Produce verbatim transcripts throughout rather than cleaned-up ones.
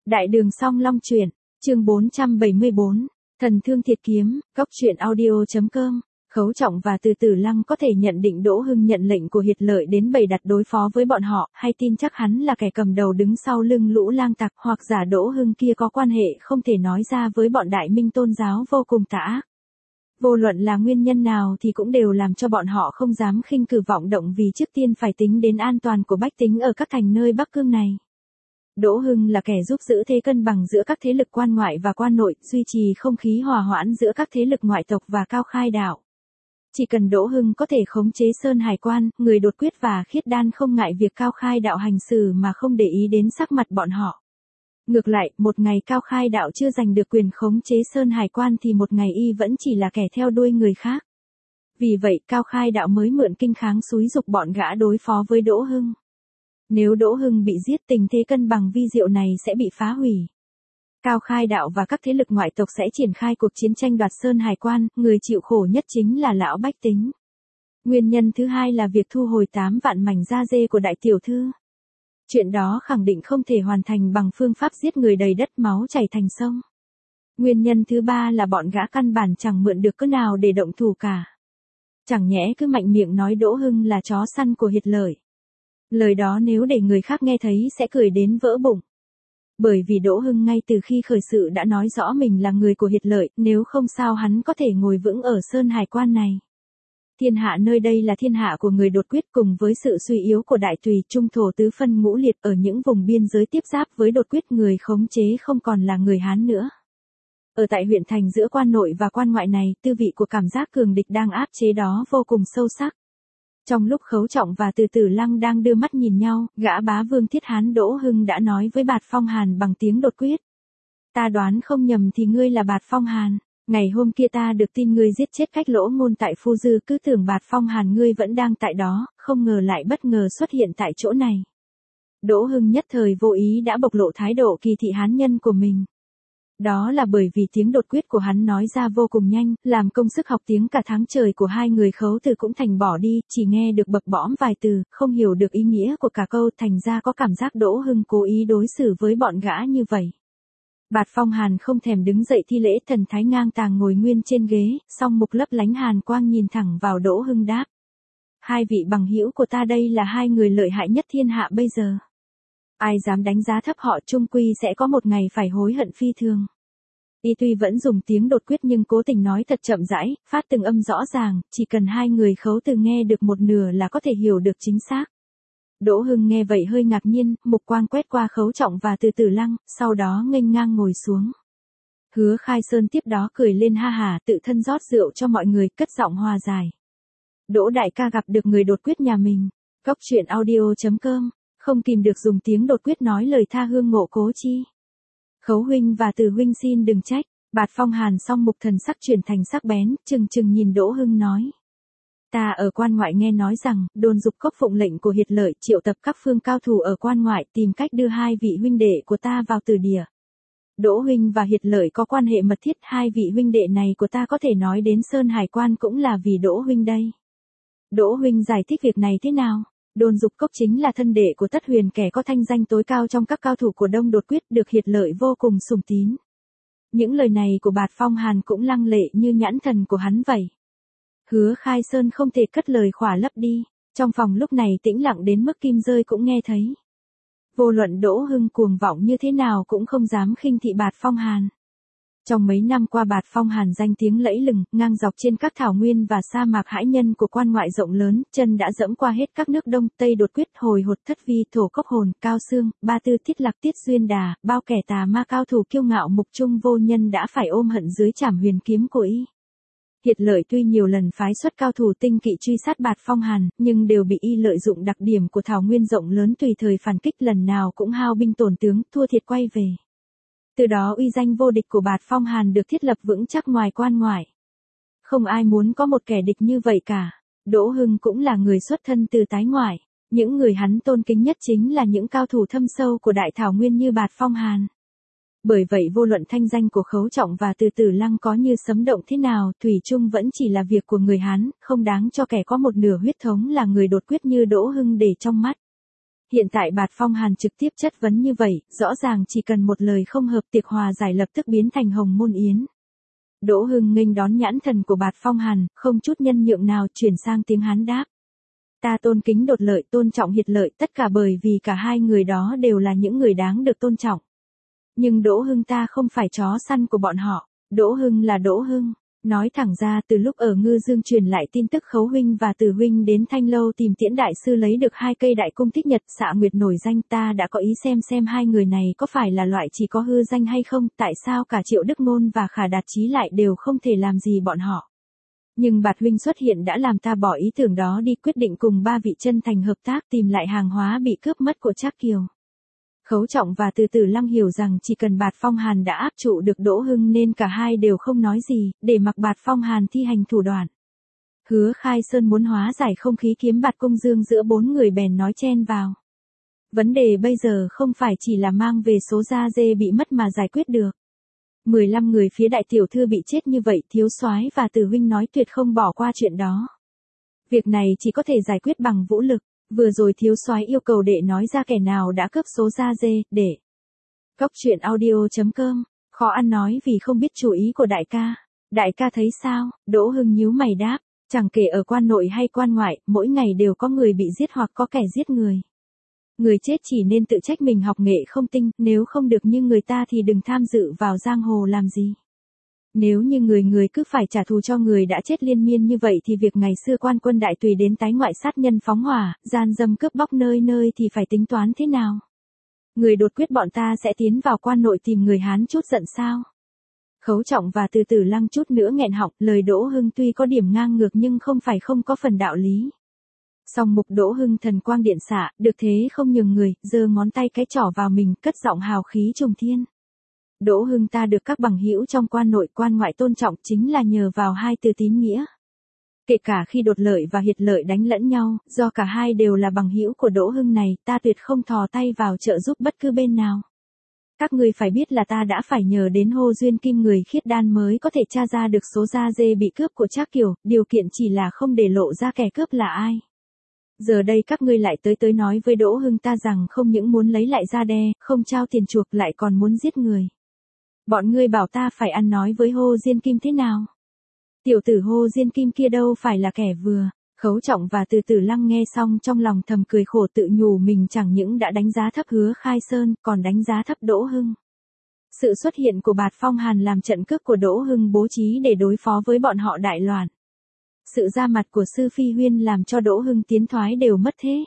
Đại đường Song Long truyện, chương bốn trăm bảy mươi bốn, Thần Thương Thiệt Kiếm, Cốc truyện audio.com. Khấu Trọng và Từ Tử Lăng có thể nhận định Đỗ Hưng nhận lệnh của Hiệt Lợi đến bày đặt đối phó với bọn họ, hay tin chắc hắn là kẻ cầm đầu đứng sau lưng lũ lang tặc, hoặc giả Đỗ Hưng kia có quan hệ không thể nói ra với bọn Đại Minh tôn giáo vô cùng tà ác. Vô luận là nguyên nhân nào thì cũng đều làm cho bọn họ không dám khinh cử vọng động, vì trước tiên phải tính đến an toàn của bách tính ở các thành nơi Bắc Cương này. Đỗ Hưng là kẻ giúp giữ thế cân bằng giữa các thế lực quan ngoại và quan nội, duy trì không khí hòa hoãn giữa các thế lực ngoại tộc và Cao Khai đạo. Chỉ cần Đỗ Hưng có thể khống chế Sơn Hải Quan, người đột quyết và khiết đan không ngại việc Cao Khai đạo hành xử mà không để ý đến sắc mặt bọn họ. Ngược lại, một ngày Cao Khai đạo chưa giành được quyền khống chế Sơn Hải Quan thì một ngày y vẫn chỉ là kẻ theo đuôi người khác. Vì vậy, Cao Khai đạo mới mượn kinh kháng xúi giục bọn gã đối phó với Đỗ Hưng. Nếu Đỗ Hưng bị giết, tình thế cân bằng vi diệu này sẽ bị phá hủy. Cao Khai đạo và các thế lực ngoại tộc sẽ triển khai cuộc chiến tranh đoạt Sơn Hải Quan, người chịu khổ nhất chính là lão bách tính. Nguyên nhân thứ hai là việc thu hồi tám vạn mảnh da dê của đại tiểu thư. Chuyện đó khẳng định không thể hoàn thành bằng phương pháp giết người đầy đất máu chảy thành sông. Nguyên nhân thứ ba là bọn gã căn bản chẳng mượn được cớ nào để động thủ cả. Chẳng nhẽ cứ mạnh miệng nói Đỗ Hưng là chó săn của Hiệt Lợi. Lời đó nếu để người khác nghe thấy sẽ cười đến vỡ bụng. Bởi vì Đỗ Hưng ngay từ khi khởi sự đã nói rõ mình là người của Hiệt Lợi, nếu không sao hắn có thể ngồi vững ở Sơn Hải Quan này. Thiên hạ nơi đây là thiên hạ của người đột quyết, cùng với sự suy yếu của đại tùy, trung thổ tứ phân ngũ liệt, ở những vùng biên giới tiếp giáp với đột quyết, người khống chế không còn là người Hán nữa. Ở tại huyện thành giữa quan nội và quan ngoại này, tư vị của cảm giác cường địch đang áp chế đó vô cùng sâu sắc. Trong lúc Khấu Trọng và Từ Tử Lăng đang đưa mắt nhìn nhau, gã bá vương Thiết Hán Đỗ Hưng đã nói với Bạt Phong Hàn bằng tiếng đột quyết. Ta đoán không nhầm thì ngươi là Bạt Phong Hàn. Ngày hôm kia ta được tin ngươi giết chết Cách Lỗ Ngôn tại Phu Dư, cứ tưởng Bạt Phong Hàn ngươi vẫn đang tại đó, không ngờ lại bất ngờ xuất hiện tại chỗ này. Đỗ Hưng nhất thời vô ý đã bộc lộ thái độ kỳ thị hán nhân của mình. Đó là bởi vì tiếng đột quyết của hắn nói ra vô cùng nhanh, làm công sức học tiếng cả tháng trời của hai người Khấu Từ cũng thành bỏ đi, chỉ nghe được bập bõm vài từ, không hiểu được ý nghĩa của cả câu, thành ra có cảm giác Đỗ Hưng cố ý đối xử với bọn gã như vậy. Bạt Phong Hàn không thèm đứng dậy thi lễ, thần thái ngang tàng ngồi nguyên trên ghế, song mục lấp lánh hàn quang nhìn thẳng vào Đỗ Hưng đáp. Hai vị bằng hữu của ta đây là hai người lợi hại nhất thiên hạ bây giờ. Ai dám đánh giá thấp họ chung quy sẽ có một ngày phải hối hận phi thường. Y tuy vẫn dùng tiếng đột quyết nhưng cố tình nói thật chậm rãi, phát từng âm rõ ràng, chỉ cần hai người Khấu Từ nghe được một nửa là có thể hiểu được chính xác. Đỗ Hưng nghe vậy hơi ngạc nhiên, mục quang quét qua Khấu Trọng và Từ Tử Lăng, sau đó nghênh ngang ngồi xuống. Hứa Khai Sơn tiếp đó cười lên ha hả, tự thân rót rượu cho mọi người, cất giọng hòa giải. Đỗ đại ca gặp được người đột quyết nhà mình. Cốc truyện audio.com. Không kìm được dùng tiếng đột quyết nói lời tha hương ngộ cố chi. Khấu huynh và Từ huynh xin đừng trách. Bạt Phong Hàn song mục thần sắc chuyển thành sắc bén, chừng chừng nhìn Đỗ Hưng nói. Ta ở quan ngoại nghe nói rằng, đồn dục cốc phụng lệnh của Hiệt Lợi triệu tập các phương cao thủ ở quan ngoại tìm cách đưa hai vị huynh đệ của ta vào Từ địa. Đỗ huynh và Hiệt Lợi có quan hệ mật thiết, hai vị huynh đệ này của ta có thể nói đến Sơn Hải Quan cũng là vì Đỗ huynh đây. Đỗ huynh giải thích việc này thế nào? Đồn dục cốc chính là thân đệ của Tất Huyền, kẻ có thanh danh tối cao trong các cao thủ của Đông đột quyết, được Hiệt Lợi vô cùng sùng tín. Những lời này của Bạt Phong Hàn cũng lăng lệ như nhãn thần của hắn vậy. Hứa Khai Sơn không thể cất lời khỏa lấp đi, trong phòng lúc này tĩnh lặng đến mức kim rơi cũng nghe thấy. Vô luận Đỗ Hưng cuồng vọng như thế nào cũng không dám khinh thị Bạt Phong Hàn. Trong mấy năm qua Bạt Phong Hàn danh tiếng lẫy lừng, ngang dọc trên các thảo nguyên và sa mạc hãi nhân của quan ngoại rộng lớn, chân đã dẫm qua hết các nước Đông, Tây đột quyết, Hồi Hột, Thất Vi, Thổ Cốc Hồn, Cao Xương, Ba Tư, Thiết Lạc, Tiết Duyên Đà, bao kẻ tà ma cao thủ kiêu ngạo mục trung vô nhân đã phải ôm hận dưới trảm huyền kiếm của y. Hiệt Lợi tuy nhiều lần phái xuất cao thủ tinh kỵ truy sát Bạt Phong Hàn, nhưng đều bị y lợi dụng đặc điểm của thảo nguyên rộng lớn tùy thời phản kích, lần nào cũng hao binh tổn tướng, thua thiệt quay về. Từ đó uy danh vô địch của Bạt Phong Hàn được thiết lập vững chắc ngoài quan ngoại. Không ai muốn có một kẻ địch như vậy cả. Đỗ Hưng cũng là người xuất thân từ tái ngoại. Những người hắn tôn kính nhất chính là những cao thủ thâm sâu của đại thảo nguyên như Bạt Phong Hàn. Bởi vậy vô luận thanh danh của Khấu Trọng và Từ Tử Lăng có như sấm động thế nào, thủy chung vẫn chỉ là việc của người Hán, không đáng cho kẻ có một nửa huyết thống là người đột quyết như Đỗ Hưng để trong mắt. Hiện tại Bạt Phong Hàn trực tiếp chất vấn như vậy, rõ ràng chỉ cần một lời không hợp tiệc hòa giải lập tức biến thành hồng môn yến. Đỗ Hưng nghênh đón nhãn thần của Bạt Phong Hàn, không chút nhân nhượng nào chuyển sang tiếng Hán đáp. Ta tôn kính Đột Lợi, tôn trọng Hiệt Lợi, tất cả bởi vì cả hai người đó đều là những người đáng được tôn trọng. Nhưng Đỗ Hưng ta không phải chó săn của bọn họ, Đỗ Hưng là Đỗ Hưng. Nói thẳng ra, từ lúc ở Ngư Dương truyền lại tin tức Khấu huynh và Từ huynh đến Thanh Lâu tìm Tiễn đại sư lấy được hai cây đại cung thích nhật xạ nguyệt nổi danh, ta đã có ý xem xem hai người này có phải là loại chỉ có hư danh hay không, tại sao cả Triệu Đức Ngôn và Khả Đạt Chí lại đều không thể làm gì bọn họ. Nhưng Bạt huynh xuất hiện đã làm ta bỏ ý tưởng đó đi, quyết định cùng ba vị chân thành hợp tác tìm lại hàng hóa bị cướp mất của Trác Kiều. Khấu Trọng và Từ Tử Lăng hiểu rằng chỉ cần Bạt Phong Hàn đã áp trụ được Đỗ Hưng nên cả hai đều không nói gì, để mặc Bạt Phong Hàn thi hành thủ đoạn. Hứa Khai Sơn muốn hóa giải không khí kiếm bạt công dương giữa bốn người bèn nói chen vào. Vấn đề bây giờ không phải chỉ là mang về số da dê bị mất mà giải quyết được. mười lăm người phía đại tiểu thư bị chết như vậy, thiếu soái và Từ huynh nói tuyệt không bỏ qua chuyện đó. Việc này chỉ có thể giải quyết bằng vũ lực. Vừa rồi thiếu soái yêu cầu đệ nói ra kẻ nào đã cướp số da dê, để. Cốc truyện audio chấm com, khó ăn nói vì không biết chủ ý của đại ca. Đại ca thấy sao? Đỗ Hưng nhíu mày đáp, chẳng kể ở quan nội hay quan ngoại, mỗi ngày đều có người bị giết hoặc có kẻ giết người. Người chết chỉ nên tự trách mình học nghệ không tinh, nếu không được như người ta thì đừng tham dự vào giang hồ làm gì. Nếu như người người cứ phải trả thù cho người đã chết liên miên như vậy thì việc ngày xưa quan quân đại tùy đến tái ngoại sát nhân phóng hỏa, gian dâm cướp bóc nơi nơi thì phải tính toán thế nào? Người đột quyết bọn ta sẽ tiến vào quan nội tìm người Hán chút giận sao? Khấu Trọng và Từ Tử Lăng chút nữa nghẹn họng, lời Đỗ Hưng tuy có điểm ngang ngược nhưng không phải không có phần đạo lý. Song mục Đỗ Hưng thần quang điện xạ, được thế không nhường người, giơ ngón tay cái trỏ vào mình, cất giọng hào khí trùng thiên. Đỗ Hưng ta được các bằng hữu trong quan nội quan ngoại tôn trọng chính là nhờ vào hai từ tín nghĩa. Kể cả khi Đột Lợi và Hiệt Lợi đánh lẫn nhau, do cả hai đều là bằng hữu của Đỗ Hưng này, ta tuyệt không thò tay vào trợ giúp bất cứ bên nào. Các ngươi phải biết là ta đã phải nhờ đến hô duyên kim người khiết đan mới có thể tra ra được số da dê bị cướp của Trác Kiều, điều kiện chỉ là không để lộ ra kẻ cướp là ai. Giờ đây các ngươi lại tới tới nói với Đỗ Hưng ta rằng không những muốn lấy lại da đe, không trao tiền chuộc lại còn muốn giết người. Bọn ngươi bảo ta phải ăn nói với Hô Diên Kim thế nào? Tiểu tử Hô Diên Kim kia đâu phải là kẻ vừa. Khấu Trọng và Từ Tử Lăng nghe xong trong lòng thầm cười khổ, tự nhủ mình chẳng những đã đánh giá thấp Hứa Khai Sơn, còn đánh giá thấp Đỗ Hưng. Sự xuất hiện của Bạt Phong Hàn làm trận cướp của Đỗ Hưng bố trí để đối phó với bọn họ đại loạn. Sự ra mặt của Sư Phi Huyên làm cho Đỗ Hưng tiến thoái đều mất thế.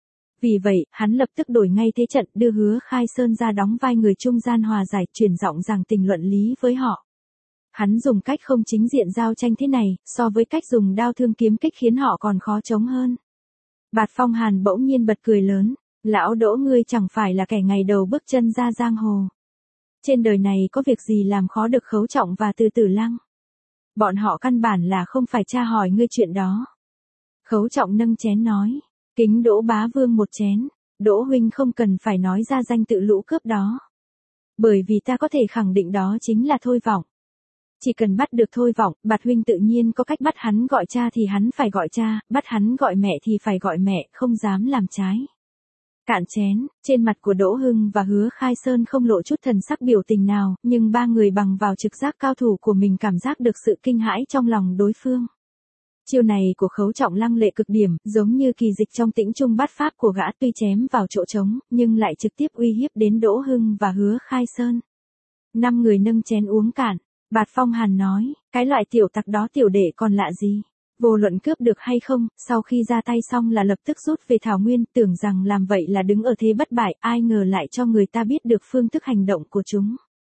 Vì vậy, hắn lập tức đổi ngay thế trận, đưa Hứa Khai Sơn ra đóng vai người trung gian hòa giải, truyền giọng rằng tình luận lý với họ. Hắn dùng cách không chính diện giao tranh thế này, so với cách dùng đao thương kiếm kích khiến họ còn khó chống hơn. Bạt Phong Hàn bỗng nhiên bật cười lớn, lão Đỗ ngươi chẳng phải là kẻ ngày đầu bước chân ra giang hồ. Trên đời này có việc gì làm khó được Khấu Trọng và Từ Tử Lăng. Bọn họ căn bản là không phải tra hỏi ngươi chuyện đó. Khấu Trọng nâng chén nói, kính Đỗ bá vương một chén, Đỗ huynh không cần phải nói ra danh tự lũ cướp đó. Bởi vì ta có thể khẳng định đó chính là Thôi Vọng. Chỉ cần bắt được Thôi Vọng, Bạt huynh tự nhiên có cách bắt hắn gọi cha thì hắn phải gọi cha, bắt hắn gọi mẹ thì phải gọi mẹ, không dám làm trái. Cạn chén, trên mặt của Đỗ Hưng và Hứa Khai Sơn không lộ chút thần sắc biểu tình nào, nhưng ba người bằng vào trực giác cao thủ của mình cảm giác được sự kinh hãi trong lòng đối phương. Chiêu này của Khấu Trọng lăng lệ cực điểm, giống như kỳ dịch trong Tĩnh Trung Bát Pháp của gã, tuy chém vào chỗ trống, nhưng lại trực tiếp uy hiếp đến Đỗ Hưng và Hứa Khai Sơn. Năm người nâng chén uống cạn, Bạt Phong Hàn nói, cái loại tiểu tặc đó tiểu đệ còn lạ gì. Vô luận cướp được hay không, sau khi ra tay xong là lập tức rút về Thảo Nguyên, tưởng rằng làm vậy là đứng ở thế bất bại, ai ngờ lại cho người ta biết được phương thức hành động của chúng.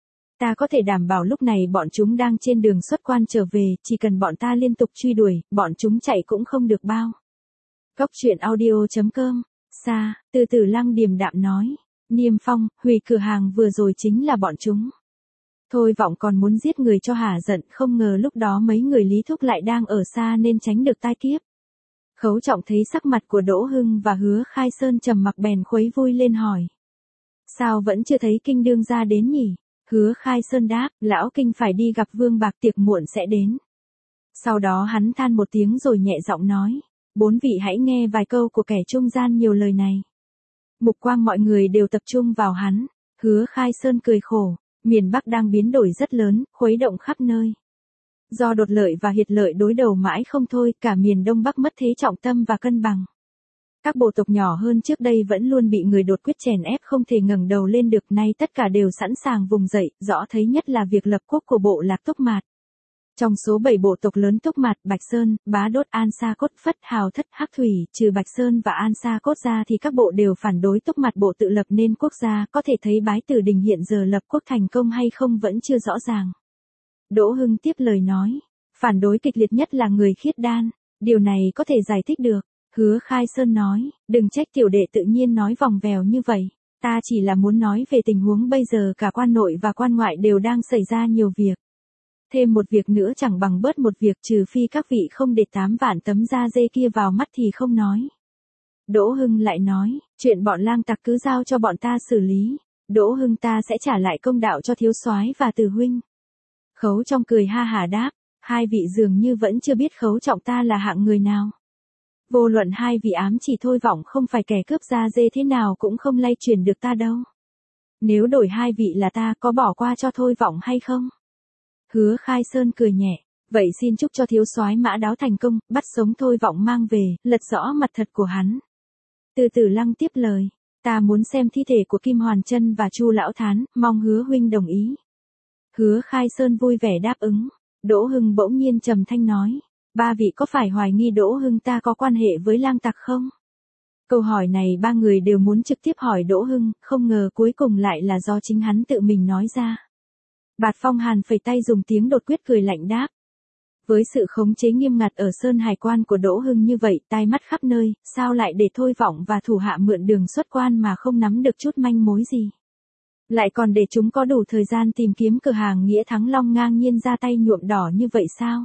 Ta có thể đảm bảo lúc này bọn chúng đang trên đường xuất quan trở về, chỉ cần bọn ta liên tục truy đuổi, bọn chúng chạy cũng không được bao. Cốc truyện audio chấm com, xa, Từ Tử Lăng điềm đạm nói, Niêm Phong, hủy cửa hàng vừa rồi chính là bọn chúng. Thôi Vọng còn muốn giết người cho hả giận, không ngờ lúc đó mấy người Lý Thúc lại đang ở xa nên tránh được tai kiếp. Khấu Trọng thấy sắc mặt của Đỗ Hưng và Hứa Khai Sơn trầm mặc bèn khuấy vui lên hỏi. Sao vẫn chưa thấy Kinh đương ra đến nhỉ? Hứa Khai Sơn đáp, lão Kinh phải đi gặp Vương Bạc, tiệc muộn sẽ đến. Sau đó hắn than một tiếng rồi nhẹ giọng nói, bốn vị hãy nghe vài câu của kẻ trung gian nhiều lời này. Mục quang mọi người đều tập trung vào hắn. Hứa Khai Sơn cười khổ, miền Bắc đang biến đổi rất lớn, khuấy động khắp nơi. Do đột lợi và hiệt lợi đối đầu mãi không thôi, cả miền Đông Bắc mất thế trọng tâm và cân bằng. Các bộ tộc nhỏ hơn trước đây vẫn luôn bị người đột quyết chèn ép không thể ngẩng đầu lên được, nay tất cả đều sẵn sàng vùng dậy, rõ thấy nhất là việc lập quốc của bộ lạc Túc Mạt. Trong số bảy bộ tộc lớn Túc Mạt, Bạch Sơn, Bá Đốt, An Sa Cốt, Phất, Hào Thất, Hắc Thủy, trừ Bạch Sơn và An Sa Cốt ra thì các bộ đều phản đối Túc Mạt bộ tự lập nên quốc gia, có thể thấy Bái Tử Đình hiện giờ lập quốc thành công hay không vẫn chưa rõ ràng. Đỗ Hưng tiếp lời nói, phản đối kịch liệt nhất là người Khiết Đan, điều này có thể giải thích được. Hứa Khai Sơn nói, đừng trách tiểu đệ tự nhiên nói vòng vèo như vậy, ta chỉ là muốn nói về tình huống bây giờ cả quan nội và quan ngoại đều đang xảy ra nhiều việc. Thêm một việc nữa chẳng bằng bớt một việc, trừ phi các vị không để tám vạn tấm da dê kia vào mắt thì không nói. Đỗ Hưng lại nói, chuyện bọn lang tặc cứ giao cho bọn ta xử lý, Đỗ Hưng ta sẽ trả lại công đạo cho thiếu soái và Từ huynh. Khấu Trọng cười ha hả đáp, hai vị dường như vẫn chưa biết Khấu Trọng ta là hạng người nào. Vô luận hai vị ám chỉ Thôi Vọng không phải kẻ cướp da dê thế nào cũng không lay chuyển được ta đâu. Nếu đổi hai vị là ta có bỏ qua cho Thôi Vọng hay không? Hứa Khai Sơn cười nhẹ, vậy xin chúc cho thiếu soái Mã Đáo thành công, bắt sống Thôi Vọng mang về, lật rõ mặt thật của hắn. Từ Tử Lăng tiếp lời, ta muốn xem thi thể của Kim Hoàn Chân và Chu Lão Thán, mong Hứa huynh đồng ý. Hứa Khai Sơn vui vẻ đáp ứng. Đỗ Hưng bỗng nhiên trầm thanh nói, ba vị có phải hoài nghi Đỗ Hưng ta có quan hệ với lang tặc không? Câu hỏi này ba người đều muốn trực tiếp hỏi Đỗ Hưng, không ngờ cuối cùng lại là do chính hắn tự mình nói ra. Bạt Phong Hàn phẩy tay dùng tiếng đột quyết cười lạnh đáp. Với sự khống chế nghiêm ngặt ở Sơn Hải quan của Đỗ Hưng như vậy, tai mắt khắp nơi, sao lại để Thôi Vọng và thủ hạ mượn đường xuất quan mà không nắm được chút manh mối gì? Lại còn để chúng có đủ thời gian tìm kiếm cửa hàng Nghĩa Thắng Long ngang nhiên ra tay nhuộm đỏ như vậy sao?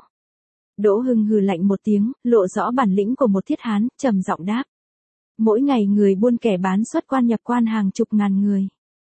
Đỗ Hưng hừ lạnh một tiếng, lộ rõ bản lĩnh của một thiết hán, trầm giọng đáp. Mỗi ngày người buôn kẻ bán xuất quan nhập quan hàng chục ngàn người.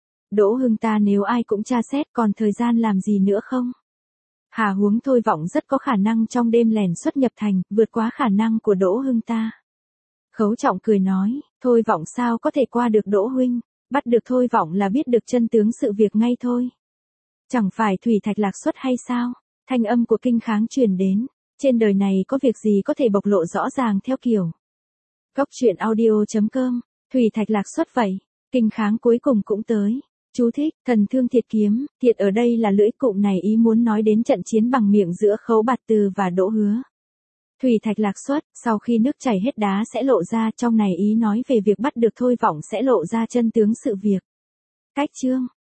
Đỗ Hưng ta nếu ai cũng tra xét còn thời gian làm gì nữa không? Hà huống Thôi Vọng rất có khả năng trong đêm lèn xuất nhập thành, vượt quá khả năng của Đỗ Hưng ta. Khấu Trọng cười nói, Thôi Vọng sao có thể qua được Đỗ huynh, bắt được Thôi Vọng là biết được chân tướng sự việc ngay thôi. Chẳng phải thủy thạch lạc xuất hay sao? Thanh âm của Kinh Kháng truyền đến, trên đời này có việc gì có thể bộc lộ rõ ràng theo kiểu. Góc truyện audio chấm com, thủy thạch lạc xuất vậy, Kinh Kháng cuối cùng cũng tới. Chú thích, thần thương thiệt kiếm, thiệt ở đây là lưỡi, cụm này ý muốn nói đến trận chiến bằng miệng giữa Khấu Bạt Từ và Đỗ Hứa. Thủy thạch lạc xuất, sau khi nước chảy hết đá sẽ lộ ra, trong này ý nói về việc bắt được Thôi Vọng sẽ lộ ra chân tướng sự việc. Cách chương